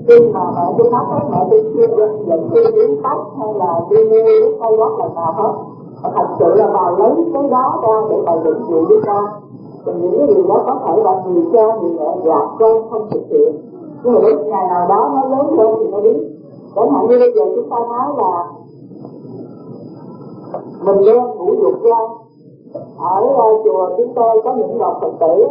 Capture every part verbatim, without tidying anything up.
Khi mà mẹ tôi nói các mẹ tôi chưa dẫn tôi đến tách hay là đi mua đến tay gót lần nào hết. Thật sự là bà lấy cái đó ra để bà dẫn dụ đi ra. Thì những cái điều đó có thể là người cha, người mẹ gạt con không thực hiện. Nhưng mà đến ngày nào đó nó lớn lên thì nó biết. Chẳng hạn như bây giờ chúng ta nói là mình lên ngũ dục ra. Ở uh, chùa chúng tôi có những đoàn Phật tử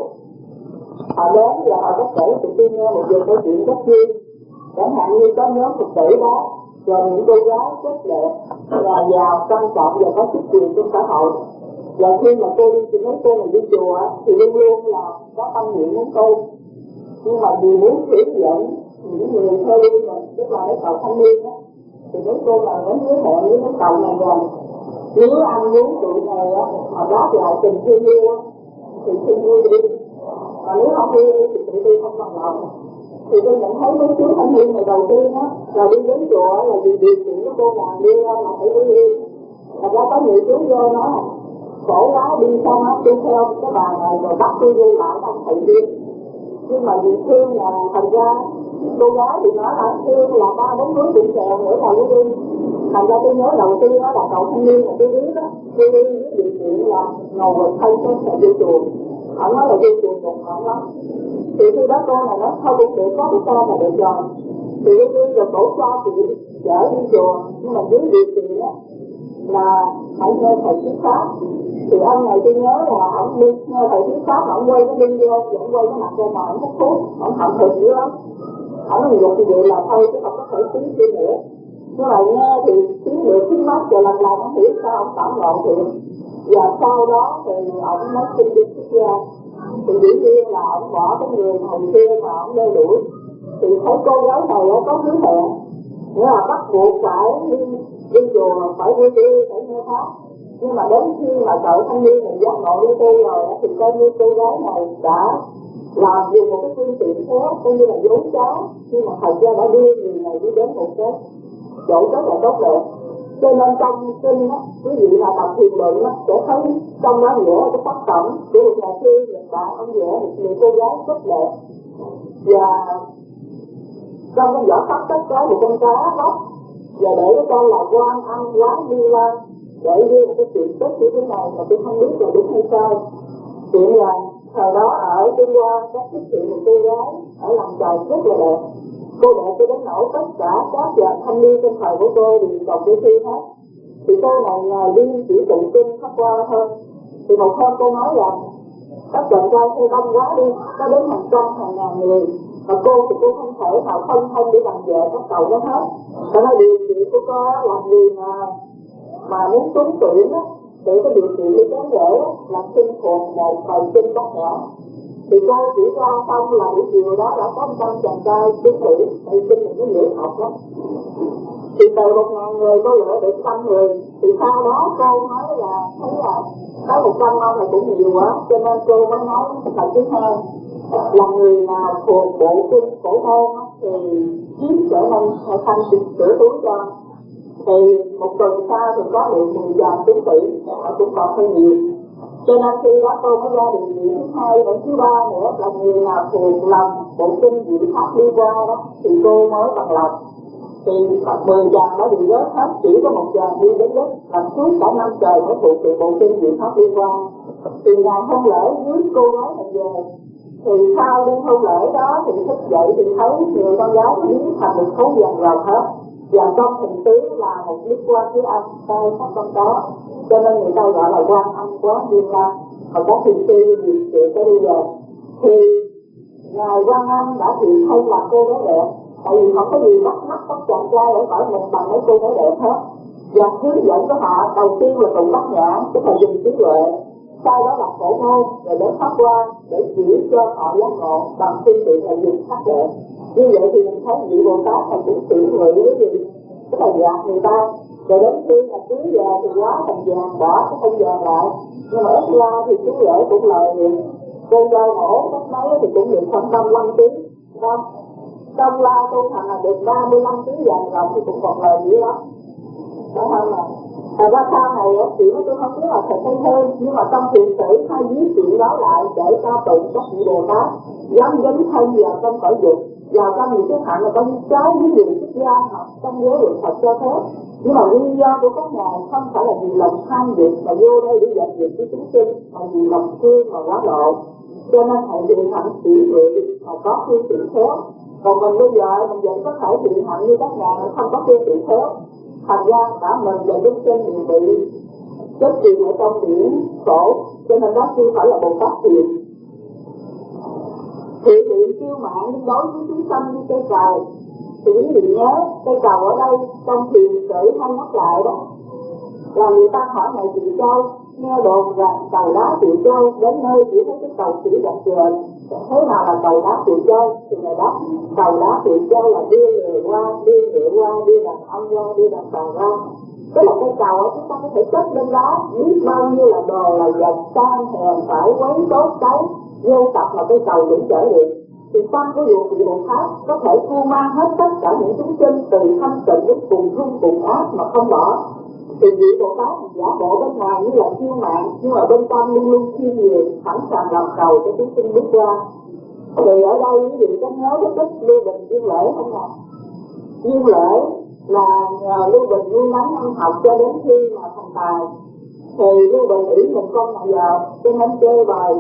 họ đến và họ có kể tụi tôi nghe một việc câu chuyện rất vui. Chẳng hạn như có nhóm Phật tử đó, rồi những cô gái rất đẹp, là giàu, sang trọng và có chức quyền trong xã hội. Và khi mà cô đi thì mấy cô này đi chùa thì luôn luôn là có tâm nguyện muốn tu. Nhưng mà vì muốn chuyển dẫn những người theo đi mình, tức là cái cầu thanh niên đó, thì mấy cô là đến hứa hẹn với cái cầu này rằng nếu anh muốn tụi này á mà đáp lại tình thương yêu thì xin vui đi, mà nếu không vui thì tụi tôi không bằng lòng. Thì tôi nhận thấy mấy chú thanh niên này đầu tiên á là đi đến chùa là vì điều kiện của cô nàng đi ra là phải vui đi. Thật ra có nhiều chú vô nói khổ quá, đi xong á đi theo cái bà này rồi bắt tôi vô lại ông thầy điên. Nhưng mà vì thương là thành ra cô gái thì nói là thương là ba bốn núi đụng chèo nữa là mới đi. Thành ra tôi nhớ đầu tiên đó là cậu thanh niên mà tôi biết đó, tôi đi với điều kiện là ngồi vật thay cho sẽ vô chùa. Ông nói là vô chùa một hỏng lắm. Thì khi đó con này nó thôi cũng được, có cái con là được rồi. Thì tôi đi rồi cổ cho chị chở đi chùa, nhưng mà dưới điều kiện đó là phải nghe thầy thuyết pháp. Thì ông này tôi nhớ là ông đi nghe thầy thuyết pháp, ông quay cái đinh vô, ông quay cái mặt ra mà ông hút thuốc, ông hậm hực dữ lắm. Ông nói như vậy là thôi chứ không có thể tiếng kia nữa. Nhưng mà nghe thì tiếng được tiếng mắt rồi lần lần ông hiểu sao ông tạm lộn thiện. Và sau đó thì ông mới xin đi xuất gia. Thì dĩ nhiên là ông bỏ cái người hồi xưa mà ông đeo đuổi. Thì thấy cô gái này có hứa hẹn, nghĩa là bắt buộc phải đi, đi chùa, phải đi đi, phải nghe pháp. Nhưng mà đến khi mà cậu thanh niên mình giác ngộ đi tu rồi thì coi như cô gái này đã làm dùng một cái phương tiện khác, coi như là dối trá, khi mà thời gian đã đưa người này đi đến một cái chỗ rất là tốt đẹp. Cho nên trong kinh á, quý vị là đọc thiền luận á, sẽ thấy trong đó vẽ cái tác phẩm của một nhà sư Nhật Bản, ông vẽ một người cô gái rất đẹp. Và trong cái vỏ tóc tất có một con cá đó, và để cái con là Quan Âm Quán Đi Lan, để ghi một cái chuyện tốt như thế này mà tôi không biết là đúng hay sai. Chuyện là thời đó ở Tuyên Quang có xuất hiện một cô gái ở làm trời rất là đẹp. Cô đẹp cho đến nỗi tất cả các dạng thanh niên trong thời của cô đều còn đi thi hết. Thì cô này ngày đi chỉ tụng kinh phát qua hơn. Thì một hôm cô nói rằng các trận trai xe đông quá đi, có đến hàng trăm hàng ngàn người. Mà cô thì cô không thể nào phân thân để bằng vợ các cậu đó hết. Cho nên điều kiện của cô làm gì mà mà muốn trúng tuyển á, để có điều kiện đi đến rễ là sinh thuộc một thời sinh bát nhã. Thì cô chỉ ra xong là buổi chiều đó đã có một trăm chàng trai trúng tuyển, thì sinh mình mới dễ học lắm. Thì từ một ngàn người cô lựa được trăm người. Thì sau đó cô nói là thấy là có một trăm ông này cũng nhiều quá, cho nên cô mới nói lần thứ hai là người nào thuộc bộ kinh cổ môn thì chiếm trở nên thanh sửa túi cho. Thì một tuần sau thì có được mười vàng trúng tuyển, họ cũng còn hơi nhiều. Cho nên khi đó tôi mới ra điều kiện thứ hai và thứ ba nữa là người nào thuộc lòng bộ kinh diệu pháp đi qua đó thì cô mới bằng lòng. Thì mười vàng đã bị rớt hết, chỉ có một vàng đi đến đất, làm suốt cả năm trời mới thuộc được bộ kinh diệu pháp đi qua. Thì ngày hôn lễ dưới cô gái này về. Thì sau đêm hôn lễ đó thì thức dậy thì thấy người con gái biến thành một khối vàng rồng hết. Và trong hình tướng là một lý quan với âm tay phát trong đó. Cho nên người ta gọi là Quan Âm Quán Đi Lan. Và các thiền sư gì chuyện tới bây giờ. Thì ngài Quan Âm đã chịu thay làm cô gái đẹp. Tại vì không có gì bắt mắt các chàng trai ở khỏi mình bằng mấy cô gái đẹp hết. Và hướng dẫn của họ đầu tiên là tụng bát nhã, tức là dùng trí tuệ. Sau đó là khổ môn, rồi đến pháp qua để chỉ cho họ giác ngộ bằng phương tiện là dùng sắc đẹp. Như vậy thì mình thấy vị Bồ Tát là cũng tự ngự cái gì, tức là gạt người ta. Rồi đến khi là cưới về thì quá thành vàng, bỏ cái không vàng lại. Nhưng mà ít la thì chú rể cũng lợi nhuận. Cô trai mổ mất mấy thì cũng được khoảng ba mươi lăm ký. Không? Trong la tu thành là được ba mươi lăm ký vàng rộng thì cũng còn lời dữ lắm. Đúng không nào? Thật ra sau này chị nói tôi không biết là thật hay hơn, nhưng mà trong thiền sử hay viết chuyện đó lại để ca tụng các vị Bồ Tát dám dấn thân vào trong cõi dục vào trong những cái hạnh là có những cái ví dụ xuất gia học trong giới luật Phật cho phép, nhưng mà nguyên do của các ngài không phải là vì lòng tham dục mà vô đây để dẹp việc với chúng sinh, mà vì lòng thương mà quá độ, cho nên thầy bị hạnh chỉ vị mà có phương tiện khéo. Còn mình bây giờ mình vẫn có thể bị hạnh như các ngài không có phương tiện khéo, thành ra cả mình và chúng sinh đều bị chết chìm ở trong biển khổ, cho nên đó chưa phải là Bồ Tát thiện. Thì thiện siêu mạng nhưng đối với chúng sanh như cây cầu, thì quý vị nhớ cây cầu ở đây trong thiền sử hay nhắc lại đó là người ta hỏi này chị Châu, nghe đồn rằng cầu đá chị Châu đến nơi chỉ thấy cái cầu chỉ đặt trời, thế nào là cầu đá chị Châu? Thì người đáp cầu đá chị Châu là đưa người qua, đưa người qua, đưa đàn ông qua, đưa đàn bà ra. Tức là cây cầu chúng ta có thể cất lên đó biết bao nhiêu là đồ là vật tan hèn phải quấy đốt cháy vô tập mà cây cầu vẫn chở được. Thì trong cái vụ vị Bồ Tát có thể thu mang hết tất cả những chúng sinh từ thanh tịnh đến cùng hung cùng ác mà không bỏ. Thì vị Bồ Tát giả bộ bên ngoài như là siêu mạng, nhưng mà bên trong luôn luôn thiên nhiên sẵn sàng làm cầu cho chúng sinh bước qua. Thì ở đây quý vị có nhớ cái tích Lưu Bình Dương Lễ không nào? Dương Lễ là nhờ Lưu Bình nuôi nắng ăn học cho đến khi mà thành tài. Thì Lưu Bình ủy mình con nào vào cho nên chơi bài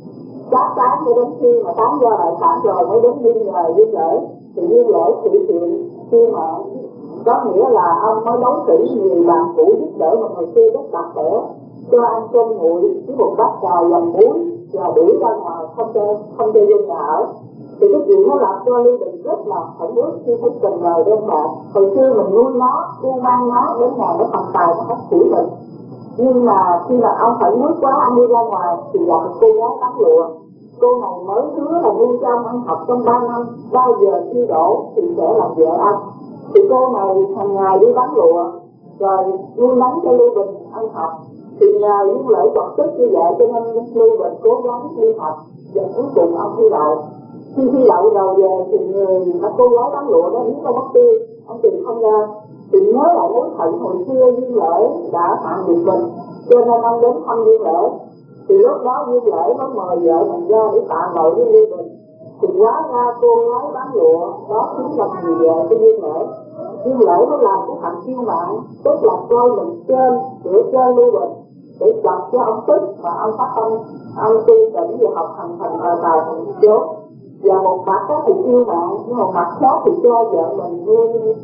các sáng cho đến khi mà tám giờ đại sản rồi mới đến đi nhờ Dương Lễ. Thì Dương Lễ thị thiện khi mà có nghĩa là ông mới đối xử người bạn cũ giúp đỡ mà người kia rất đặc biệt, cho ăn cơm nguội với một bát cà dầm muối và đuổi ra ngoài không cho không cho vô nhà ở. Thì cái chuyện nó làm cho Lưu Bình rất là phẫn uất khi thấy tình lời đơn bạc. Hồi xưa mình nuôi nó, nuôi mang nó đến nhà nó thành tài nó hết tuổi mình. Nhưng mà khi mà ông phải nuốt quá, ông đi ra ngoài thì gặp một cô gái bán lụa. Cô này mới hứa là nuôi cho ông ăn học trong ba năm, bao giờ khi đổ thì sẽ làm vợ ông. Thì cô này hàng ngày đi bán lụa rồi nuôi nắng cho Lưu Bình ăn học. Thì nhờ những lễ vật tức như vậy cho nên Lưu Bình cố gắng đi học và cuối cùng ông thi đậu. Khi thi đậu rồi về thì người mà cô gái bán lụa đó biết đâu mất tiêu, ông tìm không ra. Thì nhớ lại mối thận hồi xưa Dương Lễ đã phạm được mình, cho nên ông đến thăm Dương Lễ. Thì lúc đó Dương Lễ mới mời vợ mình ra để tạ lỗi với Lưu Bình. Thì hóa ra cô gái bán lụa đó chính là người vợ của Dương Lễ. Dương Lễ mới làm cái hạnh siêu mạng, tức là coi mình trên sửa chơi Lưu Bình để chọc cho ông tức mà ông phát ông ông tu tỉnh và học hành thành tài tài thành chốt. Và một mặt đó thì siêu mạng, nhưng một mặt khác thì cho vợ mình nuôi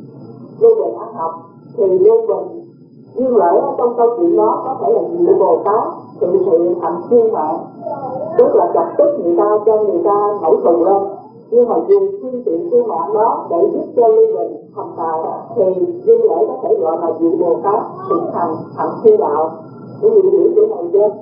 Lưu Bình ăn học. Thì Lưu Bình Dương Lễ trong câu chuyện đó có thể là vị Bồ Tát thì hiện thành siêu mạng, tức là chọc tức người ta cho người ta nổi thù lên. Nhưng mà dùng phương tiện siêu mạng đó để giúp cho Lưu Bình thành tài thì Dương Lễ có thể gọi là vị Bồ Tát hiện thành thành siêu đạo. Cái gì hiểu chỗ này chưa?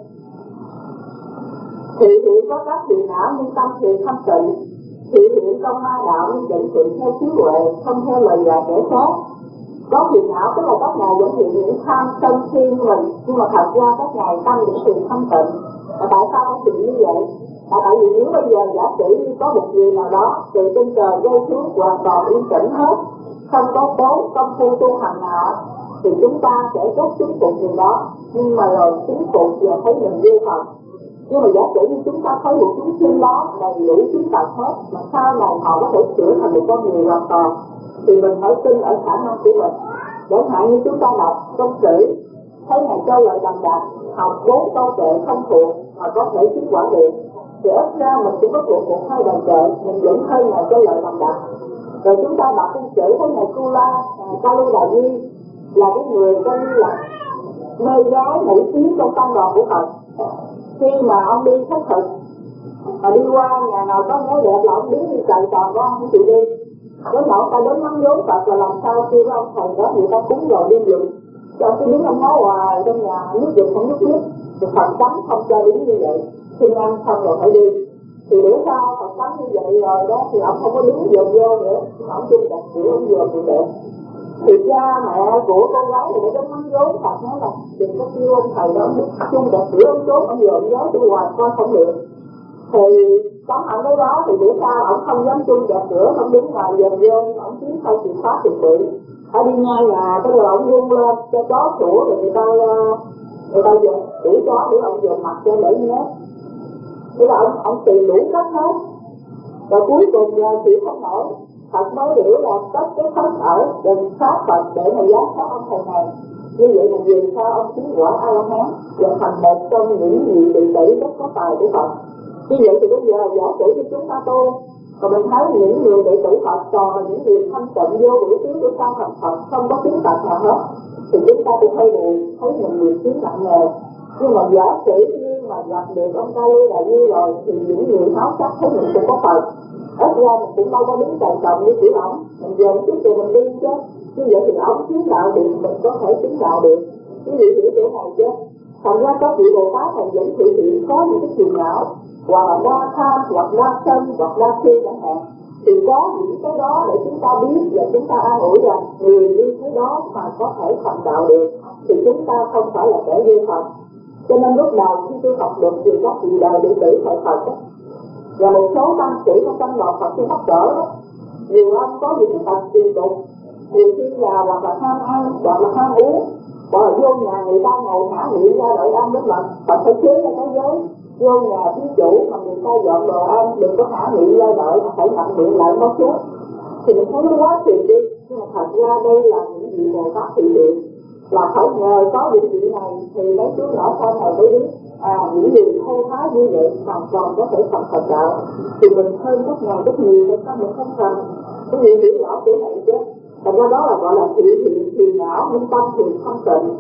Thị hiện có các phiền não nhưng tâm thiện thanh tịnh. Thị hiện trong ma đạo nhưng định thiện theo trí huệ, không theo lời dạy kẻ khác. Có phiền não tức là các ngài vẫn hiện những tham sân si mình, nhưng mà thật ra các ngài tâm những thiện thanh tịnh. Và tại sao có chuyện như vậy? Là tại vì nếu bây giờ giả sử như có một người nào đó từ trên trời rơi xuống hoàn toàn yên tĩnh hết, không có tốn công phu tu hành nào, thì chúng ta sẽ rất chứng phục điều đó. Nhưng mà rồi chứng phục và thấy mình vô thật. Nhưng mà giả sử như chúng ta thấy một chúng sinh đó đầy đủ chứng tật hết, mà sau này họ có thể sửa thành một con người hoàn toàn, thì mình phải tin ở khả năng của mình. Chẳng hạn như chúng ta đọc trong sử thấy Ngài Châu Lợi Đàm Đạt học bốn câu kệ không thuộc mà có thể chứng quả được, thì ít ra mình cũng có thuộc một hai bài kệ mình vẫn hơn Ngài Châu Lợi Đàm Đạt. Rồi chúng ta đọc trong sử thấy Ngài Tu La, Ca Lu Đà Di là cái người coi như là mê gái nổi tiếng trong tăng đoàn của Phật. Khi mà ông đi khất thực mà đi qua nhà nào có gái đẹp là ông đứng đi chạy toàn con không chịu đi. Đến nỗi ta đến mắng vốn Phật là làm sao khi với ông thầy đó người ta cúng rồi đi dùng, cho cứ đứng ông nói hoài trong nhà nước dùng không nước nước, thì Phật cấm không cho đứng như vậy. Khi ăn xong rồi phải đi. Thì bữa sau Phật cấm như vậy rồi đó thì ông không có đứng dồn vô nữa, ông chung đặt cửa ông dồn thì đẹp. Thì cha mẹ của con gái thì đến mắng vốn Phật nói là đừng có kêu ông thầy đó chung đặt cửa ông trốn ông dồn gió tôi hoài coi không được. Thì có hẳn cái đó thì bữa sau ông không dám chung đặt cửa, ông đứng ngoài dồn vô, ông kiếm thay chìa khóa thì bự. Ở đi ngang nhà cái rồi ông rung lên cho chó sủa rồi người ta người ta dồn đuổi chó để ông dồn mặt cho đỡ nhé. Thế là ông ông tìm đủ cách hết. Và cuối cùng là chịu không nổi, Phật mới hiểu là tất cái thân ở đừng sát Phật để mà giám sát ông thầy này. Như vậy mà vì sao ông chứng quả A-la-hán và thành một trong những vị đệ tử rất có tài của Phật. Như vậy thì bây giờ giả sử cho chúng ta tu, và mình thấy những người đệ tử Phật còn là những người thanh tịnh vô buổi tiếng của sao thành Phật không có chứng tật nào hết, thì chúng ta cũng hơi buồn, thấy mình người chứng nặng nề. Nhưng mà giả sử như mà gặp được ông ta lưu là như rồi thì những người háo sắc thấy mình cũng có Phật, ít ra mình cũng đâu có đứng cạnh cạnh như kiểu ổng, mình về chút rồi mình đi chứ. Như vậy thì ổng chứng đạo được, mình có thể chứng đạo được. Như vậy thì chỗ này chứ. Thành ra các vị Bồ Tát này dẫn thị thị có những cái phiền não, hoặc là đa tham, hoặc đa sân, hoặc đa khi chẳng hạn, thì có những cái đó để chúng ta biết và chúng ta an ủi rằng người như thế đó mà có thể thành đạo được thì chúng ta không phải là kẻ vô Phật. Cho nên lúc nào khi tôi học được thì các vị đời đệ tử phải Phật đó, và một số tăng sĩ trong tăng đoàn Phật tôi mắc cỡ đó, nhiều ông có những cái tật kỳ cục, nhiều khi là hoặc là ham ăn, hoặc là ham uống, hoặc là vô nhà người ta ngồi hả miệng ra đợi ăn đến lần Phật phải chế ra cái giới, vô nhà thí chủ mà người ta dọn đồ ăn đừng có hả miệng ra đợi mà phải ngậm miệng lại một chút, thì mình thấy nó quá tiền đi. Nhưng mà thật ra đây là những vị Bồ Tát thị hiện, là phải nhờ có những vị này thì mấy chú nhỏ sau này mới biết à những gì thô thái như vậy hoàn toàn có thể thành Phật đạo. Thì mình hơn rất nhiều rất nhiều nên sao mình không thành. Cái gì hiểu rõ kiểu này chứ. Thành ra đó là gọi là thị hiện thì não nhưng tâm thì không tịnh.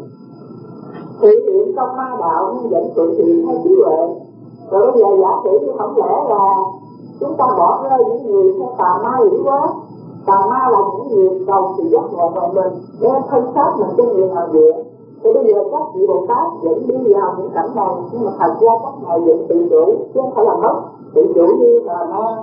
Thị hiện trong ma đạo nhưng vẫn tự thị hay trí huệ. Rồi bây giờ giả sử như không lẽ là chúng ta bỏ rơi những người theo tà ma dữ quá. Tà ma là những người cầu sự giác ngộ vào mình, đem thân xác mình cho người nào dựa. Thì bây giờ các vị Bồ Tát dẫn đi vào những cảnh này, nhưng mà thật ra các ngài dẫn tự chủ, chứ không phải là mất, tự chủ như là ma.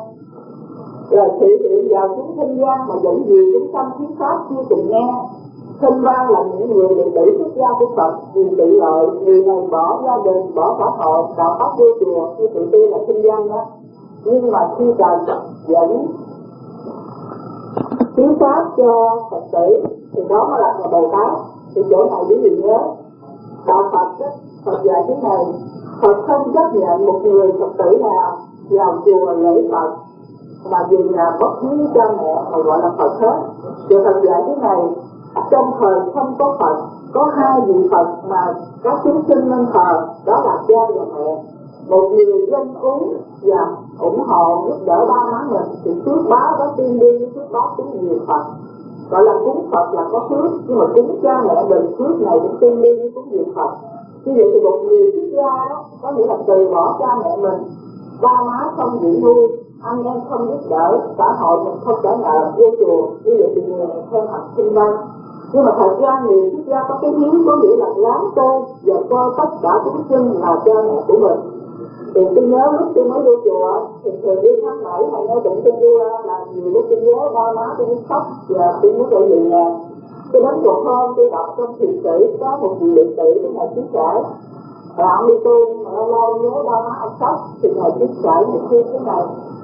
Rồi thị hiện vào chúng thanh gian mà dẫn dìu chúng tâm thuyết pháp chưa từng nghe. Thanh văn là những người đệ tử xuất gia của Phật vì tự lợi, người này bỏ gia đình, bỏ xã hội, đạo pháp vô chùa, như tự ti là thanh văn đó. Nhưng mà khi cần dẫn thuyết pháp cho Phật tử thì đó mới là Bồ Tát. Thì chỗ này quý vị nhớ, đạo Phật đó, Phật dạy thế này, Phật không chấp nhận một người Phật tử nào vào chùa lễ Phật mà về nhà bất hiếu cha mẹ mà gọi là Phật hết. Thì Phật dạy thế này, trong thời không có Phật, có hai vị Phật mà các chúng sinh nên thờ, đó là cha và mẹ. Một người dân uống và ủng hộ giúp đỡ ba má mình thì phước báo đó tương đương với phước báo của nhiều Phật. Gọi là cúng Phật là có phước, nhưng mà cúng cha mẹ mình phước này cũng tương đương với cúng nhiều Phật. Như vậy thì một người xuất gia đó có nghĩa là từ bỏ cha mẹ mình, ba má không giữ nuôi, anh em không giúp đỡ, xã hội mình không trả nợ, vô chùa. Như vậy thì người này theo học sinh văn. Nhưng mà thật ra người xuất gia có cái hiếu có nghĩa là láng tên và coi tất cả chúng sinh là cha mẹ của mình. Thì tôi nhớ lúc tôi mới vô chùa thì thường đi tháng bảy mà nghe tụng kinh vua là nhiều lúc tôi nhớ ba má tôi khóc và tôi muốn trở về nhà. Tôi đến một hôm tôi đọc trong thiền sử có một vị đệ tử của ngài Trí Trải, và ông đi tu mà lâu lâu nhớ ba má ông khóc thì ngài Trí Trải một khi thế này: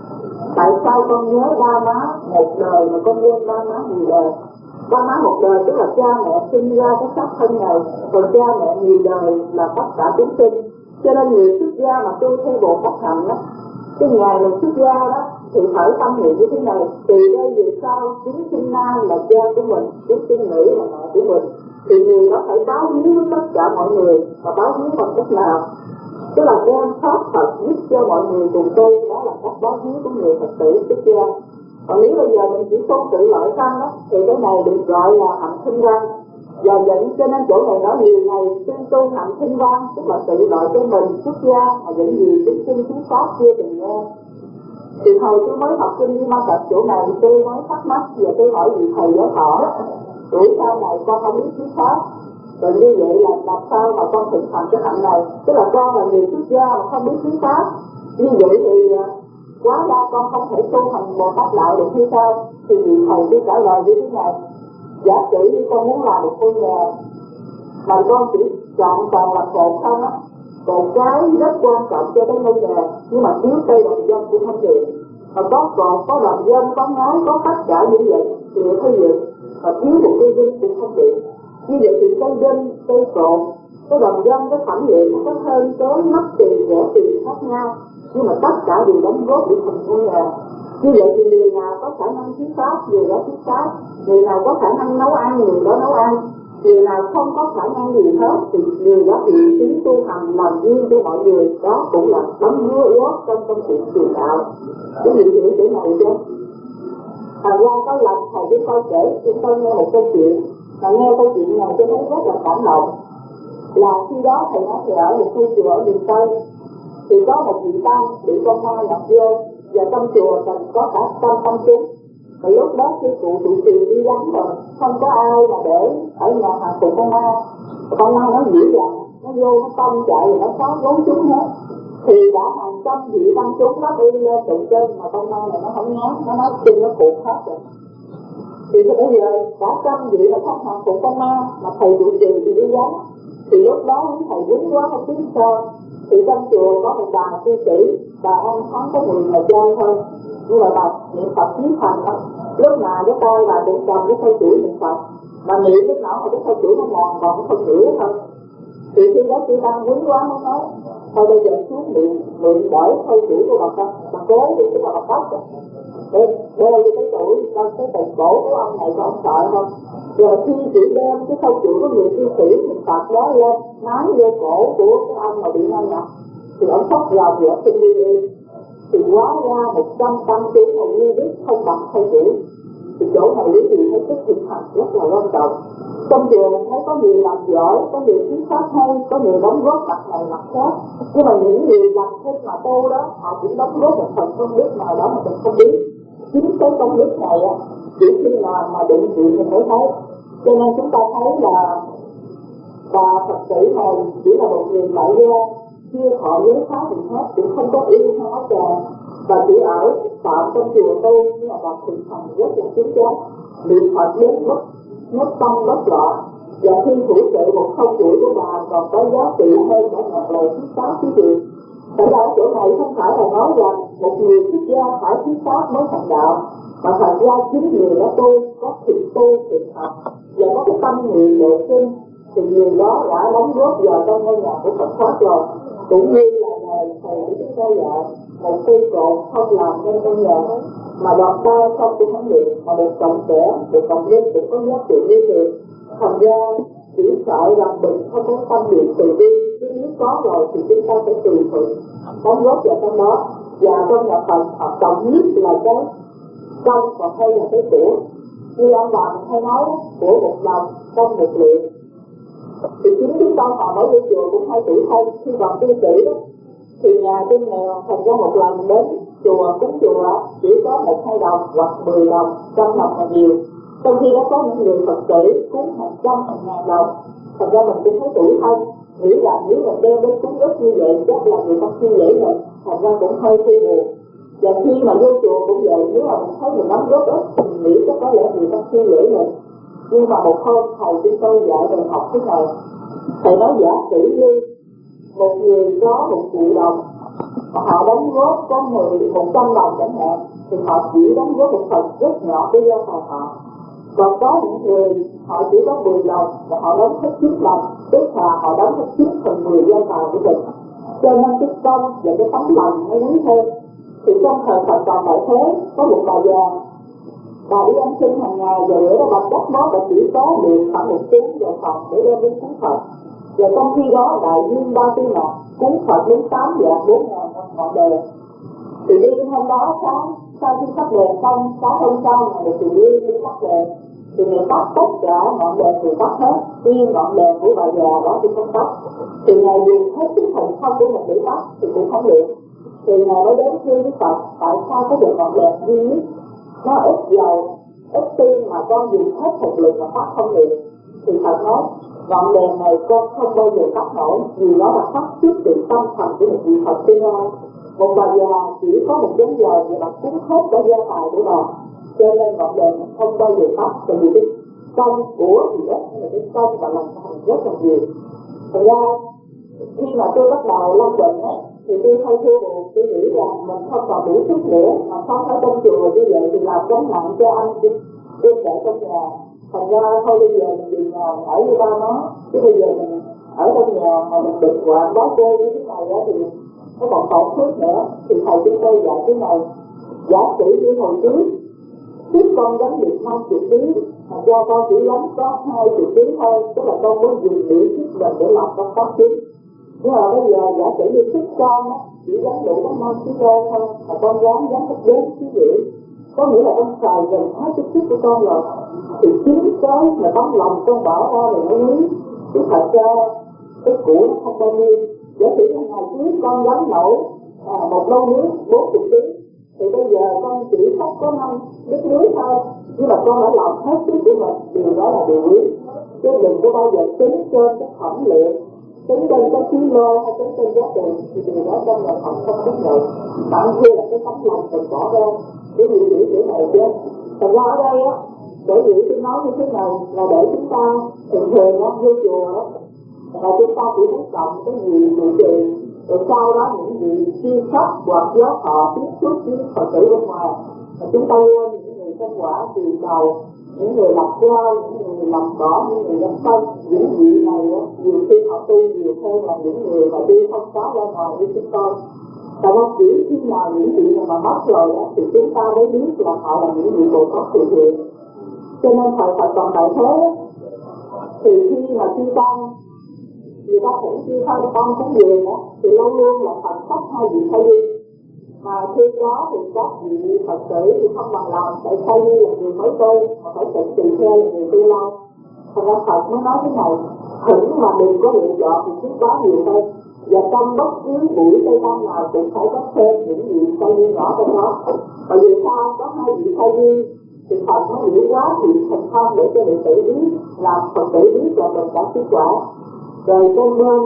tại sao con nhớ ba má một đời mà con quên ba má nhiều đời? Ba má một đời tức là cha mẹ sinh ra cái xác thân này, còn cha mẹ nhiều đời là tất cả chúng sinh. Cho nên người xuất gia mà tu theo bộ pháp hạnh đó, cái ngày mình xuất gia đó thì phải tâm niệm như thế này: từ đây về sau chúng sinh nam là cha của mình, chúng sinh nữ là mẹ của mình. Thì người đó phải báo hiếu với tất cả mọi người. Và báo hiếu bằng cách nào? Tức là đem pháp Phật giúp cho mọi người cùng tu, đó là cách báo hiếu của người Phật tử xuất gia. Còn nếu bây giờ mình chỉ tu tự lợi thân đó thì cái này được gọi là hạnh sinh văn. Và dẫn cho nên chỗ này nói nhiều ngày tuyên tu hạnh sinh văn, tức là tự lợi cho mình xuất gia mà dẫn nhiều chúng sinh thuyết pháp chưa từng nghe. Thì hồi tôi mới học kinh đi Ma Cật chỗ này tôi mới thắc mắc và tôi hỏi vị thầy giáo thọ: tuổi sau này con không biết thuyết pháp, rồi như vậy là làm sao mà con thực hành cái hạnh này? Tức là con là người xuất gia mà không biết thuyết pháp, như vậy thì quá ra con không thể tu hành Bồ Tát đạo được như sao? Thì vị thầy tôi trả lời như thế này: giả sử như con muốn làm một ngôi nhà mà con chỉ chọn toàn là cột không á, cột cái rất quan trọng cho cái ngôi nhà, nhưng mà thiếu cây đồng dân cũng không được. Mà có cột, có đồng dân, có ngói, có tất cả những vậy thì được cái gì? Mà thiếu một cây dân cũng không được. Như vậy thì cây dân, cây cột, cái đồng dân, cái thẩm nghiệm, có hơn kém, mắc tiền, rẻ tiền khác nhau, nhưng mà tất cả đều đóng góp để thành ngôi nhà. Như vậy thì người nào có khả năng thuyết pháp, người đó thuyết pháp, người nào có khả năng nấu ăn, người đó nấu ăn, người nào không có khả năng gì hết thì người đó bị tính tu hành làm duyên cho mọi người, đó cũng là đóng góp trong công chuyện truyền đạo. Cái gì hiểu chỗ này chứ? Thành ra có lần thầy với con kể chúng tôi nghe một câu chuyện, và nghe câu chuyện này tôi thấy rất là cảm động. Là khi đó thầy nói thầy ở một ngôi chùa ở miền Tây, thì có một vị tăng bị con ma nhập vô, và trong chùa còn có cả trăm tăng chúng. Và lúc đó sư cụ trụ trì đi vắng rồi, không có ai mà để ở nhà hàng phụ con ma. Con ma nó dữ dằn, nó vô nó tông chạy rồi nó xóa bốn chúng hết. Thì đã hàng trăm vị tăng chúng nó đi lên tụng trên mà con ma này nó không nhớ, nó nói chân nó cuột hết rồi. Thì bây giờ đã trăm vị là thấp hàng phụ con ma mà thầy trụ trì thì đi vắng. Thì lúc đó thầy dính quá không biết sao. Thì trong chùa có một bà tu sĩ, bà ăn tháng có mười ngày chơi thôi, nhưng mà bà niệm Phật chí thành lắm. Lúc nào cái tay bà cũng cầm cái khâu chuỗi niệm Phật, bà niệm lúc nào mà cái khâu chuỗi nó mòn còn cái khâu chuỗi thôi. Thì khi đó chị tăng quý quá nó nói, thôi bây giờ xuống niệm niệm đổi khâu chuỗi của bà ta, bà cố đi chứ bà bà khóc rồi. Để đeo cho cái chuỗi, coi cái tầng cổ của ông này có ông sợ không? Rồi khi chị đem cái khâu chuỗi của người tu sĩ niệm Phật đó lên nái vô cổ của cái ông mà bị năng nhập, thì ông khóc gào giữa sinh đi đi. Thì hóa ra một trăm tăng tiếng hầu như biết không bằng khâu chuỗi. Thì chỗ này lý gì thấy cái thực hành rất là quan trọng. Trong chùa mình thấy có người làm giỏi, có người thuyết pháp hay, có người đóng góp mặt này mặt khác. Nhưng mà những người làm thêm mà tu đó, họ cũng đóng góp một phần công đức nào đó mà mình không biết. Chính cái công đức này á, chỉ khi nào mà định chuyện mình mới thấy. Cho nên chúng ta thấy là bà Phật tử này chỉ là một người tại gia, chưa họ giới pháp gì hết, cũng không có yêu hay áo tràng. Bà chỉ ở tạm trong chùa tu, nhưng mà bà thực hành rất là chính chắn, niệm Phật đến mất mất tâm mất lọ. Và khi thủ sự một không tuổi của bà còn có giá trị hơn cả ngàn lời thuyết pháp quý vị. Tại ra chỗ này không phải là nói rằng một người xuất gia phải thuyết pháp mới thành đạo, mà thành ra chính người đã tu, có thực tu, thực học và có cái tâm nguyện độ sinh, thì người đó đã đóng góp vào trong ngôi nhà của Phật pháp rồi. Cũng như là ngày thầy của chúng tôi dạy, một cây cột không làm nên ngôi nhà, mà đọt tay không cũng không được, mà một cộng trẻ, một cộng nhân cũng có giá trị như thế. Thành ra chỉ sợ rằng mình không có tâm niệm từ bi, chứ nếu có rồi thì chúng ta phải từ sự đóng góp vào trong đó. Và trong nhà Phật học trọng nhất là cái công và hay là cái của. Như ông bà mình hay nói của một đồng công một lượng. Thì chính chúng ta họ nói với chùa cũng hay tuổi thân khi bằng tu sĩ đó. Thì nhà tôi nghèo, thành ra một lần đến chùa cúng chùa chỉ có một hai đồng hoặc mười đồng, trăm đồng là nhiều. Trong khi đó có những người Phật tử cúng hàng trăm hàng ngàn đồng, thành ra mình cũng thấy tuổi thân, nghĩ là nếu mình đem đến cúng đất như vậy chắc là người ta suy nghĩ mình, thành ra cũng hơi thi buồn. Và khi mà vô chùa cũng vậy, nếu mà mình thấy mình đóng góp ít, mình nghĩ chắc có lẽ người ta suy nghĩ mình. Nhưng mà một hôm thầy chúng tôi dạy mình học thế này, thầy nói giả sử như một người có một triệu đồng, họ đóng góp có mười, một trăm đồng chẳng hạn, thì họ chỉ đóng góp một phần rất nhỏ để gia tài họ. Còn có những người họ chỉ có mười đồng và họ đóng hết chín đồng, tức là họ đóng hết chín phần mười gia tài của mình. Cho nên cái công và cái tấm lòng mới quý hơn. Thì trong thời Phật còn đại thế có một bà già, bà đi ăn xin hàng ngày, và bữa đó bà cắt đó bà chỉ có được khoảng một tiếng vào phòng để đem đến cúng Phật. Và trong khi đó đại dương ba tư ngọc cúng Phật đến tám vạn bốn ngàn ngọn đèn. Thì đi hôm đó sáng sau khi tắt đèn xong, sáng hôm sau ngày được thì đi đi tắt đèn, thì người tắt tất cả ngọn đèn thì tắt hết, riêng ngọn đèn của bà già đó thì không tắt. Thì ngài dùng hết cái thần thông của mình để tắt thì cũng không được. Thì ngài mới đến thưa với Phật, tại sao có được ngọn đèn duy nhất, nó ít dầu, ít tiên mà con dùng hết thực lực mà tắt không được. Thì Phật nói, ngọn đèn này con không bao giờ tắt nổi, vì nó là phát xuất từ tâm thành của một vị Phật tương lai. Một bà già chỉ có một chén dầu và bà cúng hết cả gia tài của bà, cho nên ngọn đèn không bao giờ tắt. Tại vì cái công của thì ít, nhưng mà cái công và lòng thành rất là nhiều. Thật ra khi mà tôi bắt đầu lâm bệnh á, thì tôi không thua buồn, tôi nghĩ rằng mình không còn đủ sức nữa, mà sống ở trong chùa như vậy thì làm gánh nặng cho anh đi, tôi chạy trong nhà. Thành ra thôi bây giờ mình về nhà ở với ba nó, chứ bây giờ mình ở trong nhà mà mình bệnh hoạn bó chơi như thế này á thì nó còn tổn phước nữa. Thì thầy chúng tôi dạy thế này, Giả sử như hồi trước trước con gánh được năm chục ký, mà do con chỉ gánh có hai chục ký thôi, tức là con muốn dùng điểm sức mình để làm công tác chính. Nhưng mà bây giờ giả sử như sức con á chỉ gánh đủ có năm ký thôi, mà con gánh gánh được bốn ký rưỡi, có nghĩa là con xài gần hết cái sức của con rồi. Thì chính cái mà tấm lòng con bỏ ra là nó lý, chứ thật ra cái của nó không bao nhiêu. Giả sử như ngày trước con gánh nổi à, một lô nước bốn chục ký, thì bây giờ con chỉ không có năm lít nước thôi, nhưng mà con đã làm hết sức của mình. Điều đó là điều quý, chứ đừng có bao giờ tính trên cái thẩm lượng, tính trên cái kilo hay tính trên giá tiền, thì điều đó trong là thật không đúng rồi. Bạn kia là cái tấm lòng mình bỏ ra cái gì giữ kiểu này chứ. Thật ra ở đây á, bởi vì tôi nói như thế này là để chúng ta thường thường nó vô chùa đó, là chúng ta chỉ muốn cộng cái gì trụ trì, rồi sau đó những gì chuyên sách hoặc giáo họ tiếp xúc với Phật tử bên ngoài, và chúng ta quên những người công quả trì cầu, những người lập rau, những người làm cỏ, những người làm phân. Những vị này nhiều khi họ tu nhiều hơn là những người mà đi không có ra ngoài như chúng tôi. Tại nó chỉ khi nào những vị mà mất rồi đó, thì chúng ta mới biết là họ là những vị Bồ Tát từ thiện. Cho nên thời Phật còn tại thế, thì khi mà chư tăng người ta cũng chưa thay con cũng nhiều nữa, thì luôn luôn là thành cấp hai vị thay đi. Mà khi đó thì các vị Phật tử thì không bằng lòng, tại thay đi là người mới tu, mà phải tự tùy theo là người tu lâu. Thật ra Phật mới nói thế này, thử mà đừng có lựa chọn thì trước đó nhiều hơn. Và trong bất cứ buổi Tây Tăng nào cũng phải có thêm những vị thay đi nhỏ trong đó. Bởi vì sao có hai vị thay đi thì Phật nó hiểu quá thì thành không để cho đệ tử biết, làm Phật tử biết là mình đã kết quả. Rồi trên bên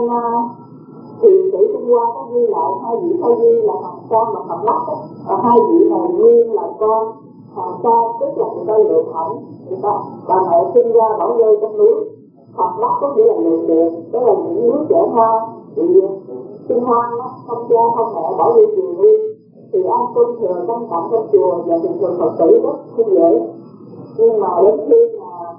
thì sĩ Trung Hoa có ghi lại hai vị thay di là thằng con và thằng lắc, và hai vị này nguyên là con thằng con, tức là người ta lượm ẩm, người ta bà mẹ sinh ra bỏ rơi trong núi. Thằng lắc có nghĩa là lượm được, đó là những đứa trẻ hoang thì sinh hoang đó, không cha không mẹ bỏ rơi chùa đi, thì ăn cơm thừa trong cảnh trong chùa và thường thường Phật tử rất không dễ. Nhưng mà đến khi mà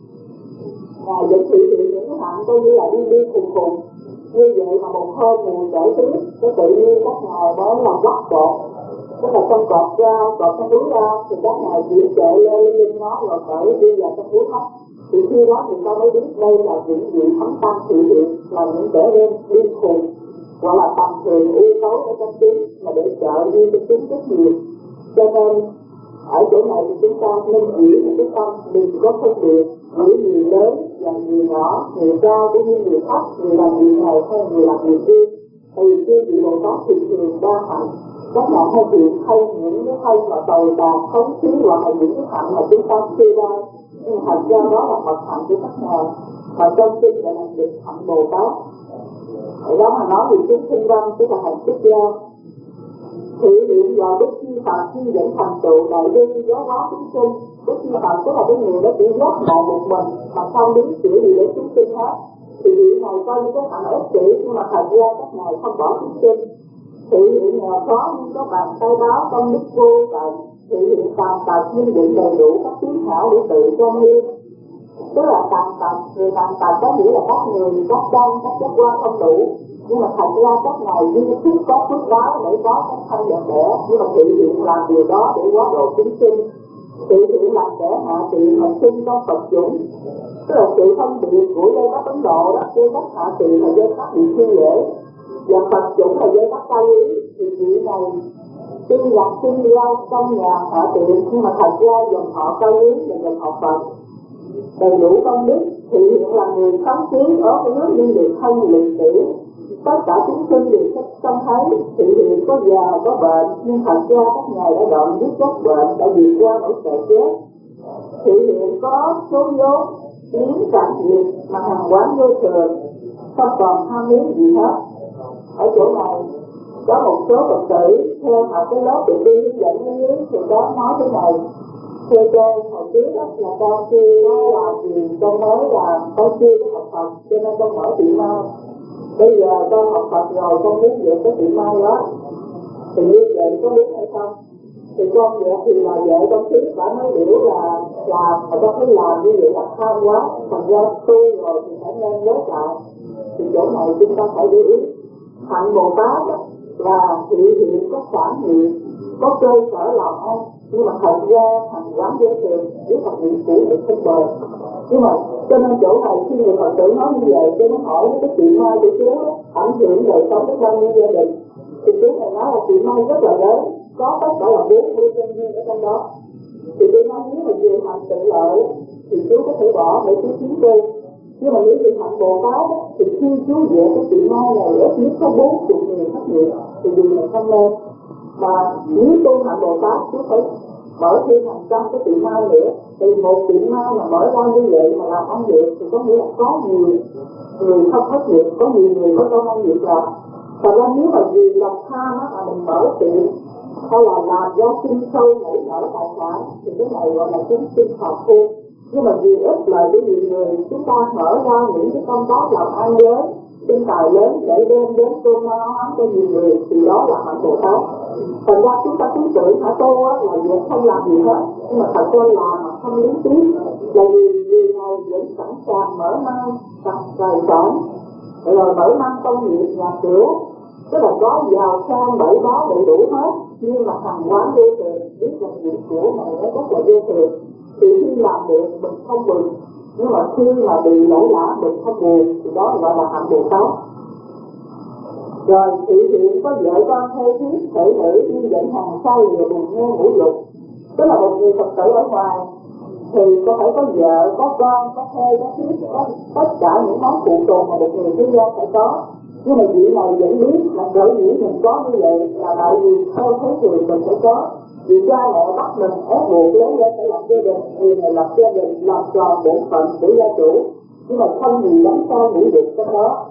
Ngài dẫn thị thị những hạng coi như là đi đi cùng cùng như vậy, mà một hôm mùi kể tiếp, cái tự nhiên các ngài mới làm lắc cột, tức là trong cột ra, cột trong túi ra, thì các ngài chỉ chạy lên lên nó rồi cởi đi vào trong túi hấp. Thì khi đó người ta mới biết đây là những vị thánh tăng thị hiện, là những kẻ đen đi cùng, gọi là tầm thường u cấu ở trong tiếng, mà để trợ đi trong tiếng rất nhiều. Cho nên ở chỗ này thì chúng ta nên giữ một cái tâm đừng có phân biệt giữa người lớn và người nhỏ, người cao cũng như người thấp, người làm việc này hay người làm việc kia. Thì khi bị Bồ Tát thì thường đa hạnh, các bạn hay chuyện hay những cái hay mà tồi tàn khống xí, hoặc là những cái hạnh mà chúng ta chưa ra, nhưng thành ra đó là một hạnh của các ngài, mà trong kinh lại là được hạnh Bồ Tát. Ở đó mà nói thì chúng sinh văn tức là hạnh xuất gia. Thị hiện vào Đức Chi Phật khi dẫn thành tựu đại dương giáo hóa chúng sinh. Đức Chi Phật tức là cái người đó chỉ giác ngộ một mình mà không đứng chữa gì để chúng sinh hết. Thì vị này coi như cái hạnh ích kỷ, nhưng mà thật ra các ngài không bỏ chúng sinh. Thị hiện nghèo khó nhưng có bàn tay báo trong đức vô tận. Thị hiện tàn tật nhưng định đầy đủ các tiếng hảo để tự cho nghiêm. Tức là tàn tật, người tàn tật có nghĩa là các người, các căn, các giác quan không đủ. Nhưng mà thành ra các ngài duy thức có phước báo để có các thân đẹp đẽ, nhưng mà thị hiện làm điều đó để quá độ chúng sinh. Thị hiện làm kẻ hạ thị mà sinh trong Phật chủng, tức là sự phân biệt của giai cấp Ấn Độ đó, giai cấp hạ thị là giai cấp bị khi dễ, và Phật chủng là giai cấp cao quý. Thì vị này tuy là sinh ra trong nhà hạ thị, nhưng mà thật ra dòng họ cao quý là dòng họ Phật, đầy đủ công đức. Thị hiện là người kháng trí ở cái nước nhưng được thân lịch sử. Tất cả chúng sinh đều thích trông thấy. Thị hiện có già có bệnh, nhưng thật ra các ngài đã đoạn dứt các bệnh, đã vượt qua nỗi sợ chết. Thị hiện có số vốn miếng cạn diệt mà hàng quán vô thường, không còn ham miếng gì hết. Ở chỗ này có một số Phật tử theo học cái lớp tự đi hướng dẫn ở dưới, thì có nói thế này: thưa cô, hồi trước là con chưa có làm gì, con mới là con chưa có học Phật, cho nên con mở tiệm mai. Bây giờ con học Phật rồi, con muốn về cái tiệm mai đó, thì như vậy có đúng hay không? Thì con vợ thì là vợ con thứ đã nói hiểu là làm, mà con thấy làm như vậy là tham quá, thành ra tu rồi thì phải nên nhớ lại. Thì chỗ này chúng ta phải để ý. Hạnh Bồ Tát đó, là thị hiện có trải nghiệm, có cơ sở làm ăn, nhưng mà thật ra thằng quán giới thiệu với thằng nguyện cũ được không bền. Nhưng mà cho nên chỗ này khi người Phật tử nói như vậy, cho nó hỏi cái chuyện mai của chú đó, ảnh hưởng đời sống của bao nhiêu gia đình, thì chú này nói là chuyện mai rất là lớn, có tất cả là bốn mươi nhân viên ở trong đó. Thì tôi nói nếu mà về hành tự lợi thì chú có thể bỏ để chú kiếm tu, nhưng mà nếu về hành Bồ Tát thì khi chú về cái chuyện mai này ít nhất có bốn chục người thất nghiệp thì điều này không nên. Mà nếu tu hành Bồ Tát chú phải mở thêm hàng trăm cái tiệm mai nữa, thì một tiệm mai mà mở ra như vậy mà làm ăn được thì có nghĩa là có nhiều người không thất nghiệp, có nhiều người có công ăn việc làm. Thật ra nếu mà vì lòng tham á mà mình mở tiệm hay là làm ra kinh sâu nảy nở tài sản thì cái này gọi là chúng sinh hợp thêm. Nhưng mà vì ít lợi của nhiều người, chúng ta mở ra những cái công tác làm ăn lớn, tinh tài lớn để đem đến cơm no áo cho nhiều người, thì đó là hạnh Bồ Tát. Thành ra chúng ta cứ tưởng hả tu á là việc không làm gì hết, nhưng mà thật ra làm mà không lý trí, là vì người này vẫn sẵn sàng mở mang đặt tài sản, rồi mở mang công nghiệp nhà cửa, tức là có giàu sang bảy đó đầy đủ hết, nhưng mà thằng quán vô thường biết là chuyện của này nó rất là vô thường. Thì khi làm được mình không buồn, nhưng mà khi mà bị lỗi lã mình không buồn, thì đó gọi là hạnh Bồ Tát. Rồi thị hiện có vợ con thê thiếp thể nữ như dẫn hàng say và buồn nghe ngủ dục, tức là một người Phật tử ở ngoài thì có thể có vợ, có con, có thê, có thiếp, có tất cả những món phụ tùng mà một người thế gian phải có. Nhưng mà vị này vẫn biết là sở dĩ mình có như vậy là tại vì theo thế người mình phải có. Vì cha mẹ bắt mình ép buộc lớn lên phải làm gia đình, người này lập gia đình, làm tròn bổn phận của gia chủ, nhưng mà không gì đánh sao nghĩ được trong đó.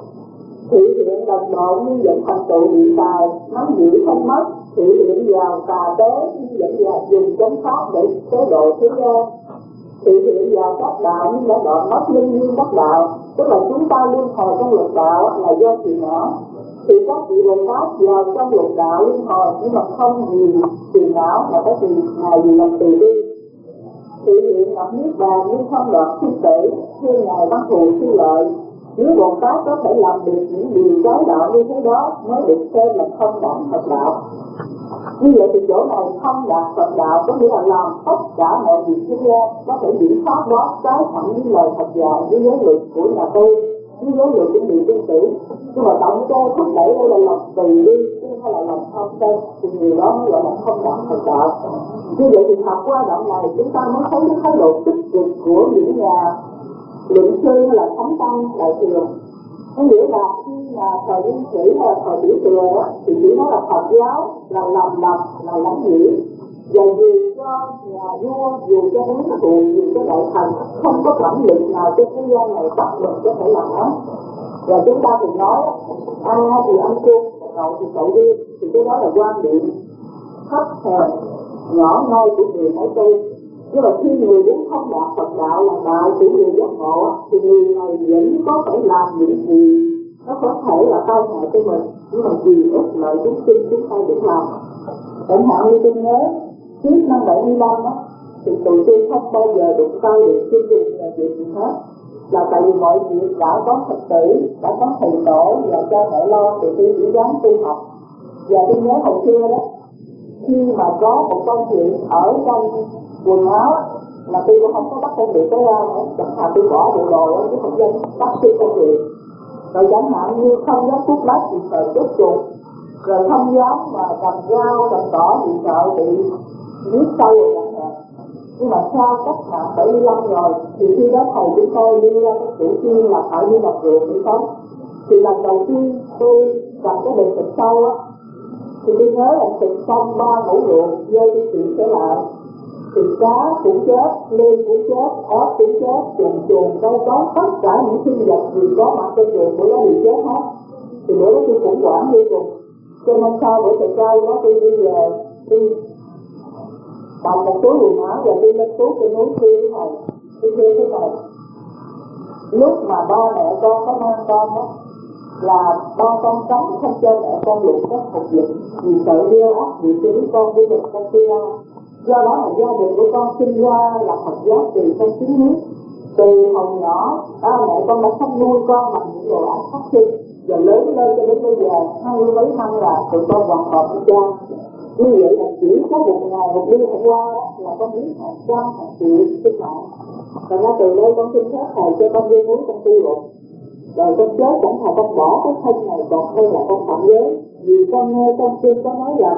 Thị hiện đồng đội như dẫn thành tựu địa tài, nắm giữ không mất, thị hiện giàu tà tế như dẫn dạt dùng chánh pháp để chế độ thế gian. Thị hiện giàu các đạo nhưng đã đoạn mất linh duyên các đạo, tức là chúng ta luân hồi trong lục đạo là do chuyện nhỏ. Thì các vị Bồ Tát vào trong lục đạo luân hồi nhưng mà không vì phiền não mà có vì ngài vì lòng từ bi. Thị hiện ngọc niết bàn nhưng không đoạt sinh tử, thương ngài văn thù sư lợi. Nếu Bồ Tát có thể làm được những điều trái đạo như thế đó mới được xem là không đạt Phật đạo. Như vậy thì chỗ này không đạt Phật đạo có nghĩa là làm tất cả mọi việc thế gian, có thể diễn pháp đó trái thẳng với lời Phật dạy, với giới luật của nhà tôi, với giới luật của người tiên tử. Nhưng mà tổng cơ thúc đẩy đây là lòng từ bi, chứ không là lòng tham sân, thì người đó mới gọi là không đạt Phật đạo. Như vậy thì học qua đoạn này chúng ta mới thấy cái thái độ tích cực của những nhà luận sư hay là thánh tăng đại thừa. Có nghĩa là khi mà thời Nguyên Thủy hay là thời Tiểu Thừa thì chỉ nói là Phật giáo là làm lập, là lãnh nghĩa. Và dù cho nhà vua, dù cho đến cụ, dù cho đại thần, không có cảm lực nào trên thế gian này bắt mình có thể làm ác. Và chúng ta thì nói ăn thì ăn cơm, cậu thì cậu đi, thì cái đó là quan điểm thấp hèn nhỏ nhoi của người nói tôi. Nhưng mà khi người muốn không đạt Phật đạo là đại của người giác ngộ thì người này vẫn có thể làm những gì nó có thể là tai hại cho mình, nhưng mà vì ích lợi chúng sinh chúng ta vẫn làm. Chẳng hạn như tôi nhớ trước năm bảy mươi lăm á thì tụi tôi không bao giờ đụng tay được chương trình là việc gì hết, là tại vì mọi việc đã có Phật tử, đã có thầy tổ và cha mẹ lo, tụi tôi chỉ dám tu học. Và tôi nhớ hồi xưa đó, khi mà có một công chuyện ở trong quần áo là tôi cũng không có bắt công việc tới ra nữa, chẳng hạn tôi bỏ bộ đồ chứ không dám bắt sư công việc. Rồi chẳng hạn như không dám thuốc lách thì sợ đốt chuột, rồi không dám mà cầm dao cầm cỏ thì sợ bị giết sâu rồi chẳng hạn. Nhưng mà sau cách mạng bảy mươi lăm rồi thì khi đó thầy chúng tôi đưa ra cái chủ trương là phải đi học đường để sống. Thì lần đầu tiên tôi cầm cái bình xịt sâu á thì tôi nhớ là xịt xong ba mẫu ruộng rơi đi chuyển trở lại thì cá cũng chết, lươn cũng chết, ớt cũng chết, trùng trùng, cây có tất cả những sinh vật gì có mặt trên ruộng của nó đều chết hết. Thì bữa đó tôi cũng quản đi cùng. Cho nên sau bữa thời trai đó tôi đi về, đi bằng một túi quần áo và đi lên túi trên núi kia thế này, đi kia thế này. Lúc mà ba mẹ con có mang con đó, là ba con cấm không cho mẹ con luộc các phục dịch vì sợ đeo ác bị chính con đi được con kia. Do đó là gia đình của con sinh ra là Phật giáo từ trong trứng nước. Từ hồi nhỏ ba mẹ con đã không nuôi con bằng những đồ ăn phát sinh, Giờ lớn lên cho đến bây giờ hai mươi mấy năm là tụi con hoàn hợp với cha. Như vậy là chỉ có một ngày một đêm hôm qua đó là con biết hàng trăm hàng triệu sinh mạng. Và ra từ đây con xin phép thầy cho con viên núi con tu luật. Rồi con chết chẳng thà con bỏ cái thân này còn hơn là con phạm giới. Vì con nghe con xin có nói rằng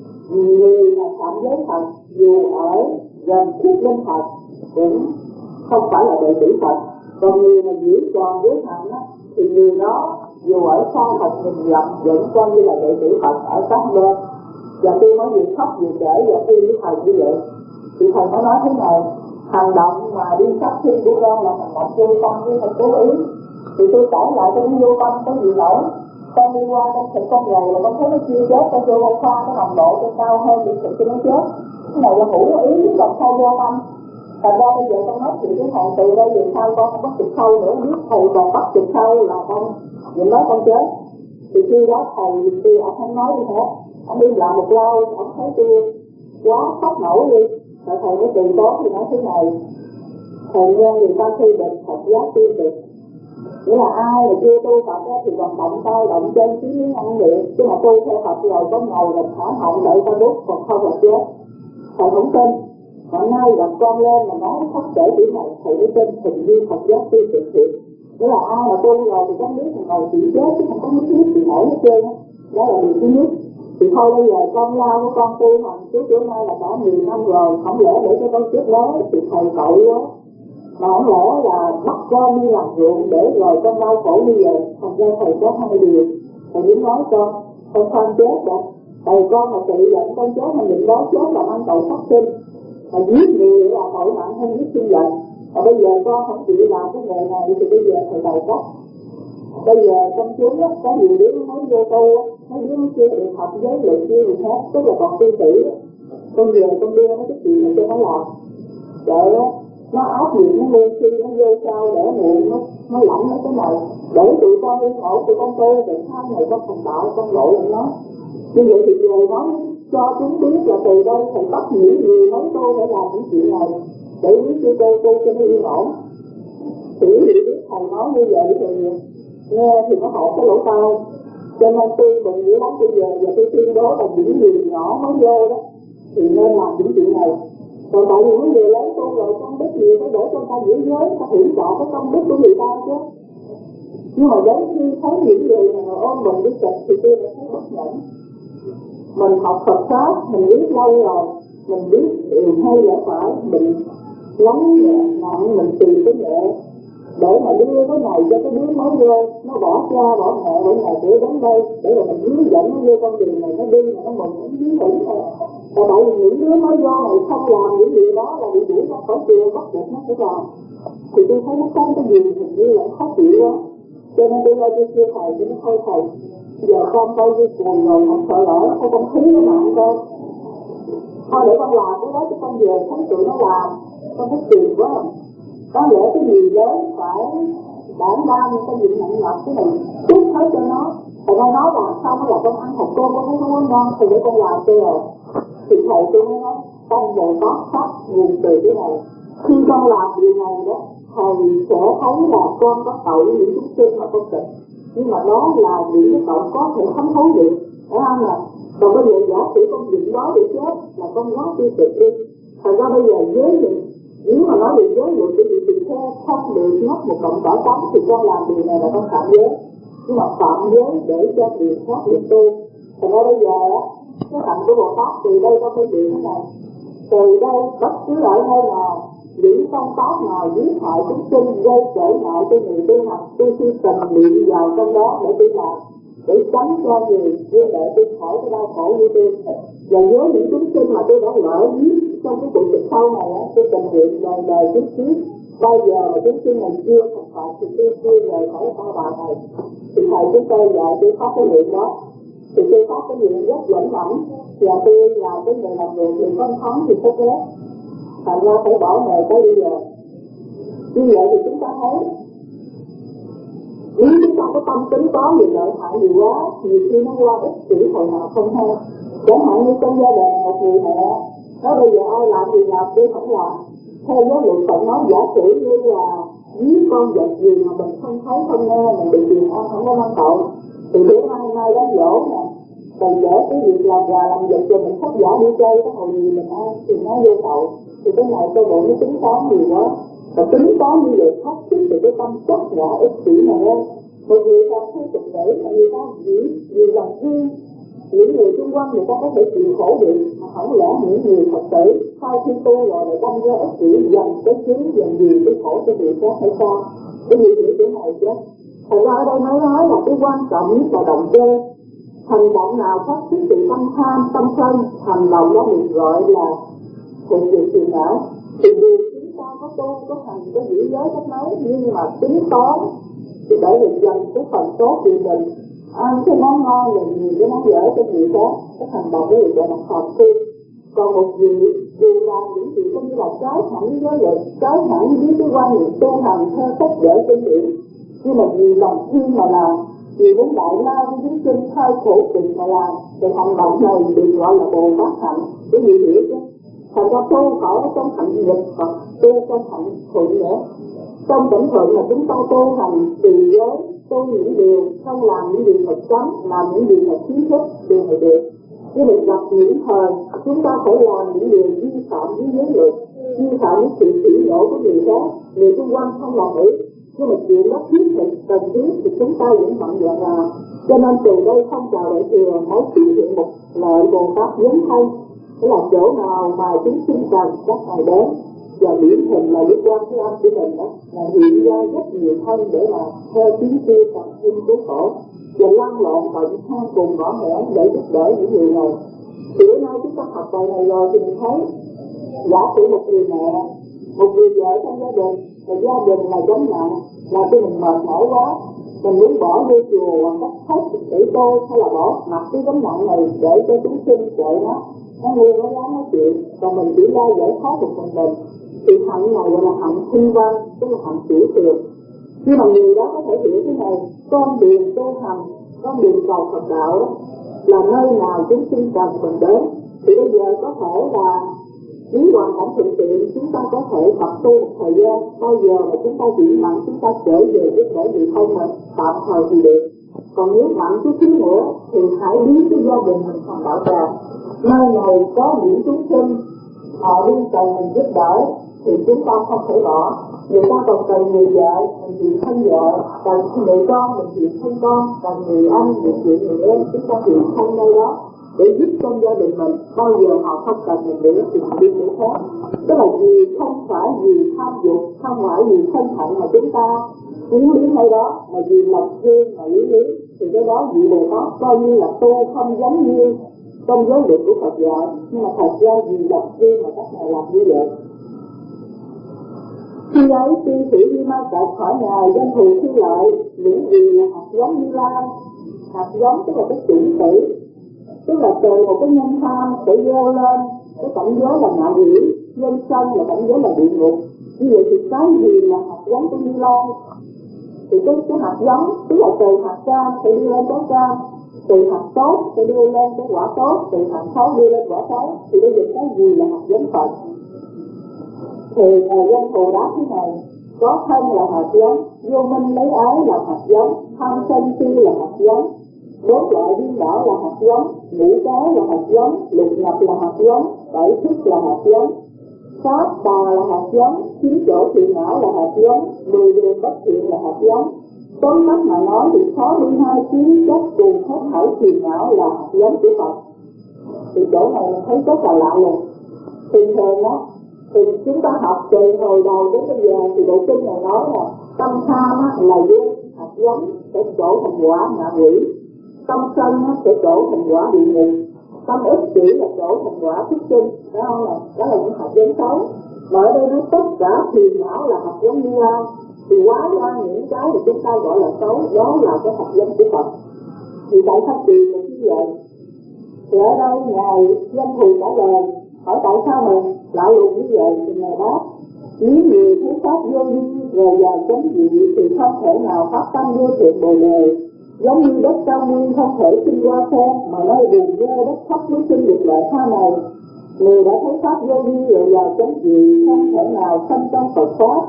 người mà phạm giới thật dù ở gần trước bên Phật cũng không phải là đệ tử Phật. Còn người mà giữ tròn giới hạnh á thì người đó dù ở xa Phật mình gặp vẫn coi như là đệ tử Phật ở các bên. Và tôi nói việc khóc việc kể và tôi với thầy như vậy thì thầy mới nói thế này: hành động mà đi sát sinh của con là hành động vô tâm chứ không cố ý. Thì tôi kể lại cái vô tâm có gì nổi. Con đi qua con thịt con gầy là con thấy nó chưa chết, con vô con pha cái nồng độ cho cao hơn để thịt cho nó chết. Cái này là hữu ý chứ còn sao vô tâm. Thành ra bây giờ con nói chuyện với thầy từ đây về sau con không bắt trực sâu nữa, biết thầy còn bắt trực sâu là con nhìn nói con chết. Thì khi đó thầy thì ông không nói gì hết, ông đi làm một lâu, ông thấy tôi quá khóc nổi đi. Thầy thầy mới từ tốn thì nói thế này: thầy nghe người ta khi bệnh Phật giác tiêu cực, nghĩa là ai mà chưa tu Phật thì còn động tay động chân chứ miếng ăn miệng, chứ mà tu theo Phật rồi có ngồi là thả họng đợi ta đốt còn không là chết. Thầy không tin. Hôm nay gặp con lên mà nói khóc kể chuyện này, thầy mới tin hình như Phật giáo tiêu cực thiệt. Nghĩa là ai mà tu rồi thì con biết là ngồi chịu chết chứ không có biết biết gì nổi hết trơn á. Đó là điều thứ nhất. Thì thôi bây giờ con lao của con tu hành trước bữa nay là đã mười năm rồi, không lẽ để cho con chết đó thì thầy tội quá. Mà không lẽ là bắt con đi làm ruộng để rồi con đau khổ như vậy. Thành ra thầy có hai điều. Thầy muốn nói con, con không chết đâu. Thầy con mà tự giận con chết mà định đó chết là ăn tội sát sinh. Mà giết người là tội nặng hơn giết sinh vật. Và bây giờ con không chịu làm cái nghề này thì bây giờ thầy đầu cắt. Bây giờ trong chúng á, có nhiều đứa nó nói vô tu á, mấy đứa nó chưa được học giới luật chưa gì hết, tức là còn tư tử á. Con về con đưa nó cái chuyện này cho nó làm. Rồi á, nó áp dụng nó lên khi nó vô sau để nguồn nó, nó lỏng nó cái này. Để tụi con yên ổn, tụi con tu, để hai ngày con thành đạo, con lộ lên nó. Như vậy thì về nói cho chúng biết là từ đây thầy bắt những người nói tu phải làm những chuyện này. Để biết cho tôi tu cho nó yên ổn. Thì biết thầy nói như vậy thì nghe thì nó hột cái lỗ tai. Cho nên tôi còn nghĩ lắm bây giờ và tôi tuyên bố là những người nhỏ mới vô đó thì nên làm những chuyện này. Còn tại vì những người lớn tu rồi con biết nhiều phải để cho ta giữ giới, ta hiểu rõ cái công đức của người ta chứ. Nhưng mà đến khi thấy những người mà ôm mình đi chật thì tôi đã thấy bất nhẫn. Mình học Phật pháp, mình biết lâu rồi, mình biết điều hay lẽ phải, mình lắng nhẹ nặng, mình tìm cái nhẹ để mà đưa cái này cho cái đứa mới vô, nó bỏ cha bỏ mẹ để nhà cửa đến đây để rồi mình hướng dẫn nó vô con đường này, nó đi mà nó mừng nó dưới hữu này. Và tại vì những đứa mới vô này không làm những điều đó là bị đuổi ra khỏi trường, bắt buộc nó phải làm. Thì tôi thấy nó không có gì hình như là khó chịu đó. Cho nên tôi nói tôi chưa thầy thì nó thôi thầy. Giờ con coi như cuồng rồi, không sợ lỗi, thôi con khí nó mạng con. Thôi để con làm cái đó cho con về, thấy tụi nó làm, con thấy tiền quá. Có lẽ cái gì lớn phải bản đam cái gì nặng nhọc cái này chút hết cho nó. Thầy nói nói là sao nó là con ăn hộp cơm con thấy nó ngon thì để con làm cho rồi. Thì thầy tôi mới nói con Bồ Tát Pháp nguồn từ cái này. Khi con làm điều này đó, thầy sẽ thấy là con có tội những chúng sinh mà con kịch. Nhưng mà đó là những cái tội có thể thấm thấu được. Phải không nào? Còn bây giờ giả sử con dựng đó để chết là con quá tiêu cực đi. Thành ra bây giờ với mình, nếu mà nói về giới luật thì thì theo không được mất một cộng tỏ tấm thì con làm điều này là con phạm giới. Nhưng mà phạm giới để cho điều khác được tu. Thành ra bây giờ á, cái hạnh của Bồ Tát từ đây có thể điều thế này. Từ đây bất cứ ở nơi nào, những công tác nào giết hại chúng sinh gây trở ngại cho người tu hành, tôi xin tình nguyện vào trong đó để tôi làm, để tránh cho người như để tôi khỏi cái đau khổ như tôi. Và với những chúng sinh mà tôi đã lỡ giết trong cái cuộc đời sau này á, tôi tình nguyện đời đời kiếp kiếp. Bao giờ mà chúng sinh này chưa thật sự thì tôi chưa rời khỏi ta bà này. Thì thầy chúng tôi dạy tôi có cái nguyện đó. Thì tôi có cái nguyện rất vững vẳng. Và tôi là cái người làm việc thì con thắng thì tốt ghét. Thành ra phải bỏ nghề tới bây giờ. Như vậy thì chúng ta thấy nếu chúng ta có tâm tính có nhiều lợi hại nhiều quá, nhiều khi nó qua ích kỷ hồi nào không hay. Chẳng hạn như trong gia đình một người mẹ nói bây giờ ai làm gì làm tôi không làm. Theo giáo luật Phật nói giả sử như là giết con vật gì mà mình không thấy không nghe, mình bị tiền ăn không có mang tội. Thì bữa nay nay đó dỗ nè, còn dễ cái việc làm gà làm vịt rồi mình khóc giả đi chơi cái hồi gì mình ăn thì nó vô tội. Thì cái này tôi bộ nó tính toán gì đó, và tính toán như vậy khóc chứ từ cái tâm chất ngã ích kỷ này lên. Một người ta thấy thực tế là người ta vì vì lòng thương những người xung quanh người ta có thể chịu khổ được, mà không lẽ những người Phật tử sau khi tu rồi lại đâm ra ích kỷ dành cái chứng dành nhiều cái khổ cho người khác hay sao? Cái gì hiểu cái này chứ? Thật ra ở đây mới nói là cái quan trọng nhất là động cơ. Hành động nào phát xuất từ tâm tham, tâm sân, hành động đó được gọi là thuộc về phiền não. Thì dù chúng ta có tu, có hành, có giữ giới cách mấy, nhưng mà tính toán thì để được dành cái phần tốt vì mình ăn cái món ngon là nhiều cái món dở cho người khác, cái hành động đó được gọi là hợp tư. Còn một gì dù làm những chuyện không như là trái hẳn với luật, trái hẳn với cái quan niệm tu hành theo cách dễ kinh nghiệm, nhưng mà vì lòng thương mà làm, vì muốn đại lao với chúng sinh khai khổ tình mà làm, thì hành động này được gọi là Bồ Tát hạnh. Cái gì hiểu chứ? Thành ra tu khỏi trong hạnh nghịch Phật, tu trong hạnh thuận nữa. Trong tỉnh thuận là chúng ta tu hành trì giới, tu những điều, không làm những điều Phật cấm, làm những điều Phật khuyến khích, điều này được. Nhưng mình gặp những thời, chúng ta phải làm những điều vi phạm với giới luật, vi phạm những sự xỉ nhổ của người khác, người xung quanh không làm được. Nhưng mà chuyện đó thiết thực, cần thiết thì chúng ta vẫn mạnh dạn làm. Cho nên từ đây không chào đại thừa mới xuất hiện một loại Bồ Tát dấn thân. Đó là chỗ nào mà chúng sinh cần các ngài đến, và điển hình là Đức Quan Thế Âm của mình đó, là hiện ra rất nhiều thân để mà theo tiếng kia cần thương cứu khổ và lăn lộn vào những hang cùng ngõ hẻm để giúp đỡ những người này. Thì bữa nay chúng ta học bài này rồi thì mình thấy giả sử một người mẹ, một người vợ trong gia đình, và gia đình là gánh nặng, là khi mình mệt mỏi quá, mình muốn bỏ vô chùa hoặc cách hết để tôi, hay là bỏ mặc cái gánh nặng này để cho chúng sinh chạy nó, nó nghe nó dám nói chuyện, còn mình chỉ ra giải thoát một phần mình. Thì hạnh này gọi là hạnh thi văn, tức là hạnh tiểu thường. Nhưng mà người đó có thể hiểu thế này, con đường tu hành, con đường cầu Phật đạo đó, là nơi nào chúng sinh cần mình đến. Thì bây giờ có thể là nếu hoàn cảnh thuận tiện, chúng ta có thể tập tu một thời gian, bao giờ mà chúng ta chuyển mạnh, chúng ta trở về giúp đỡ người thân mình, tạm thời thì được. Còn nếu mạnh chút xíu nữa, thì hãy biến cái gia đình mình thành đạo tràng. Nơi này có những chúng sinh, họ đi cần mình giúp đỡ, thì chúng ta không thể bỏ. Người ta còn cần người vợ, mình chịu thân vợ, cần người con, mình chịu thân con, cần người anh, mình chịu người em, chúng ta chịu thân nơi đó để giúp trong gia đình mình. Bao giờ họ không cần mình nữa thì mình đi chỗ khác. Tức là vì không phải vì tham dục, không phải vì thân phận mà chúng ta muốn đến nơi đó, mà vì lòng thương mà lý lý, thì cái đó vị Bồ Tát coi như là tu không giống như trong giới luật của Phật dạy, nhưng mà thật ra vì lòng thương mà các ngài làm như vậy. Khi ấy khi sĩ Di Ma Cật khỏi ngài, danh thù thi lợi những gì là hạt giống Như Lai. Hạt giống tức là cái chủng tử, tức là từ một cái nhân tham sẽ vô lên cái cảnh giới là ngạ quỷ, nhân sân là cảnh giới là địa ngục. Như vậy thì cái gì là hạt giống của Như Lai? Thì cái, cái hạt giống tức là từ hạt cam sẽ đi lên trái cam, từ hạt tốt sẽ đưa lên cái quả tốt, từ hạt xấu đưa lên quả xấu. Thì bây giờ cái gì là hạt giống Phật? Thì thời gian Bồ Tát thế này, có thân là hạt giống, vô minh lấy ái là hạt giống, tham sân si là hạt giống, bốn loại điên đảo là hạt giống, ngũ cái là hạt giống, lục nhập là hạt giống, bảy thức là hạt giống, pháp tà là hạt giống, chín chỗ thiện não là hạt giống, mười đường bất thiện là hạt giống. Tóm tắt mà nói thì sáu mươi hai chín chất cùng hết thảy thiện não là hạt giống của Phật. Thì chỗ này mình thấy rất là lạ luôn. Thường thường đó, thì chúng ta học từ hồi đầu đến bây giờ thì bộ kinh này nói là tâm tham là vô hạt giống sẽ trổ thành quả ngạ quỷ, tâm sân sẽ trổ thành quả địa ngục, tâm ích kỷ là trổ thành quả xuất sinh. Đó không là đó là những hạt giống xấu. Mà ở đây nói tất cả phiền não là hạt giống Như Lai, thì hóa ra những cái mà chúng ta gọi là xấu đó là cái hạt giống của Phật. Thì tại sao tiền là như vậy? Thì ở đây ngài danh thù trả lời hỏi tại sao mà lạ lùng như vậy, thì ngài đáp nếu người thấy pháp vô vi rồi dài chánh dị thì không thể nào phát tâm vô thượng bồ đề. Giống như đất cao nguyên không thể sinh qua sen, mà nơi vùng quê đất thấp mới sinh được loại hoa này. Người đã thấy pháp vô vi rồi dài chánh dị không thể nào sanh trong Phật pháp.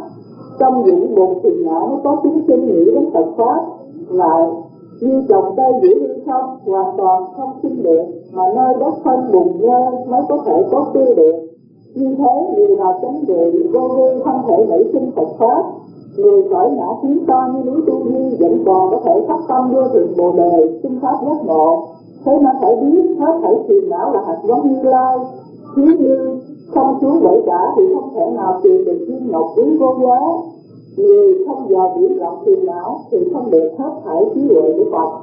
Trong những buồn phiền não nó có chúng sinh nghĩ đến Phật Pháp, lại như trồng cây giữa hư không, hoàn toàn không sinh được, mà nơi đất phân bùn nhơ mới có thể có tươi được. Như thế, người nào tránh được vô vi không thể nảy sinh Phật Pháp. Người khỏi ngã tiếng to như núi Tu Di vẫn còn có thể phát tâm vô thường Bồ Đề, sinh pháp giác ngộ. Thế nên phải biết hết thảy phiền não là hạt giống Như Lai. Nếu như không xuống bể cả thì không thể nào tìm được viên ngọc quý vô giá. Người không dò biết rộng phiền não thì không được hết thảy trí huệ của Phật.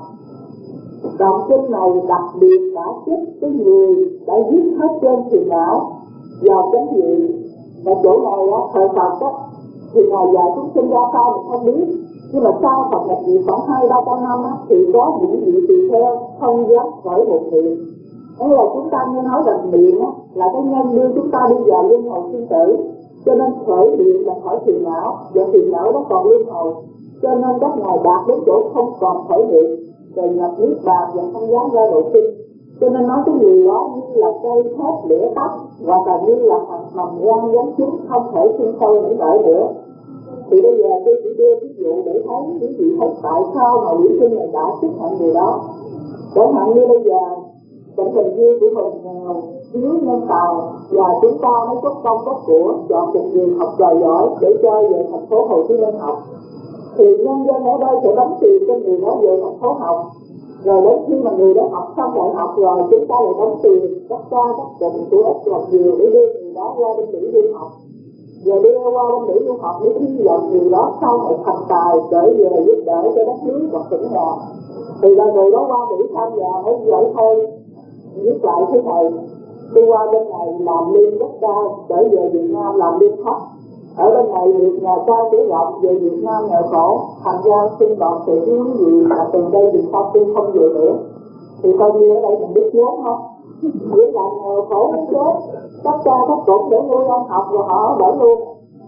Đoạn kinh này đặc biệt đã trích cái người đã giết hết trên phiền não vào chánh gì. Và chỗ này á, thời Phật á, thì ngài dạy chúng sinh ra sao mình không biết, nhưng mà sau Phật nhập diệt khoảng hai ba trăm năm á, thì có những vị tỳ kheo không dám khởi một niệm. Thế là chúng ta nghe nói rằng niệm á, là cái nhân đưa chúng ta đi vào luân hồi sinh tử, cho nên khởi niệm là khỏi phiền não, và phiền não đó còn luân hồi, cho nên các ngài đạt đến chỗ không còn khởi niệm, rồi nhập niết bàn và không dám ra độ sinh. Cho nên nói cái gì đó như là cây thép lửa tắt, hoặc là như là hạt mầm răng giống trứng không thể sinh sôi nảy nở nữa. Thì bây giờ tôi chỉ đưa ví dụ để thấy quý vị thấy tại sao mà quỷ sinh này đã xuất hiện điều đó. Chẳng hạn như bây giờ tỉnh Bình Dương của mình nghèo, thiếu nhân tài, và chúng ta mới có công có của chọn một người học trò giỏi để cho về thành phố Hồ Chí Minh học. Thì nhân dân ở đây sẽ đóng tiền cho người đó về thành phố học. Rồi đến khi mà người đó học xong đại học rồi, chúng ta lại đóng tiền các ca các trình của ích làm nhiều để đưa người đó qua bên Mỹ du học. Rồi đưa qua bên Mỹ du học để hy vọng người đó sau này thành tài trở về giúp đỡ cho đất nước và tỉnh nhà. Thì là người đó qua Mỹ tham gia mới vậy thôi. Viết lại thế này, tôi qua bên này làm liên đất đai, trở về Việt Nam làm liên thấp. Ở bên này việc nhà cao chữ rộng, về Việt Nam nghèo khổ, thành ra xin bạn sự thiếu gì mà từ đây thì sau tôi không về nữa. Thì coi như ở đây mình biết vốn không? Biết là nghèo khổ biết vốn, tất cả các cụm để nuôi ông học rồi họ đỡ luôn.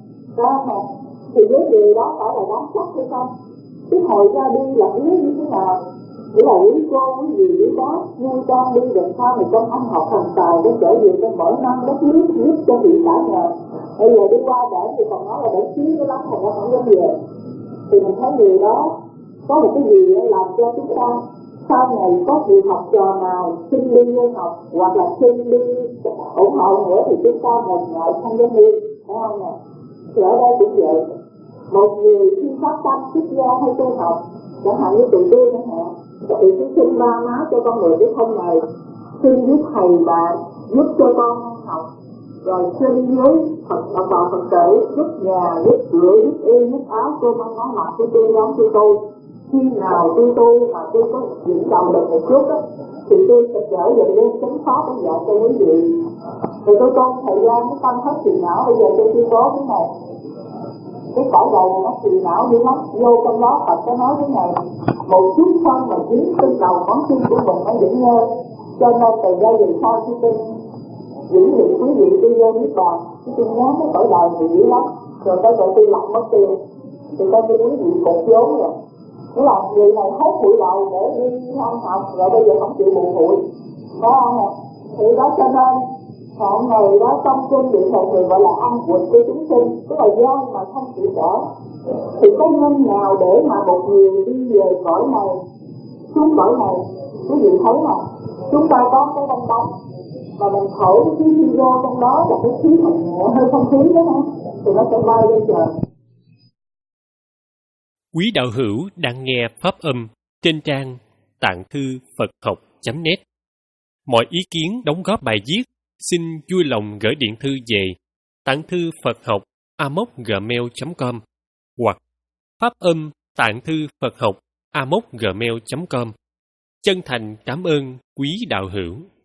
Đó mà, thì với điều đó phải là đáng chắc hay không? Cái hồi ra đi là biết như thế nào? Chỉ là quý cô, quý gì quý đó, nuôi con đi được sao thì con ăn học thành tài để trở về cho mỗi năm đất nước giúp cho vị cả nhà. Bây giờ đi qua đảng thì còn nói là đảng chí nó lắm mà nó không dám về. Thì mình thấy điều đó có một cái gì làm cho chúng ta sau này có người học trò nào xin đi du học hoặc là xin đi ủng hộ nữa thì chúng ta một ngày không dám đi, phải không nè? Thì ở đây cũng vậy, một người khi phát tâm xuất gia hay tu học, chẳng hạn như tụi tôi chẳng hạn, thì tôi xin ba má cho con người cái thân này, xin với thầy bạn giúp cho con học, rồi xin với Phật bà bà Phật tử giúp nhà, giúp cửa, giúp y, giúp áo, cơm ăn món mặc cho tôi đón cho tôi. Khi nào tôi tu mà tôi có chuyển đầu được một chút á, thì tôi sẽ trở về lên chánh pháp để dạy cho quý vị. Rồi tôi trong thời gian nó tăng hết phiền não, bây giờ tôi chưa có cái này. Cái cõi đời này nó phiền não dữ lắm, vô trong đó Phật có nói thế này, một chút phân mà chiếm trên đầu con tim của mình nó vẫn nhơ. Cho nên từ đây về sau khi tôi giữ được quý vị tôi vô niết bàn, tôi nhớ cái cõi đời này dữ lắm, rồi tới rồi tôi lọc mất tiền, thì coi như quý vị cột vốn rồi. Nghĩa là người này hốt bụi đầu để đi ăn học, rồi bây giờ không chịu bụi bụi, có không ạ? Thì đó cho nên hạng này đó trong kinh điện một người gọi là ăn quỵt của chúng sinh, tức là gian mà không chịu bỏ. Thì có nhân nào để mà một người đi về cõi này, xuống cõi này, quý vị thấy không? Chúng ta có cái bong bóng, mà mình thổi cái khí vô trong đó là cái khí mình nhẹ hơi không khí đó ha, thì nó sẽ bay lên trời. Quý đạo hữu đang nghe pháp âm trên trang tạng thư Phật học chấm net. Mọi ý kiến đóng góp bài viết xin vui lòng gửi điện thư về tạng thư Phật học a m o gmail chấm com hoặc pháp âm tạng thư Phật học a m o gmail chấm com. Chân thành cảm ơn quý đạo hữu.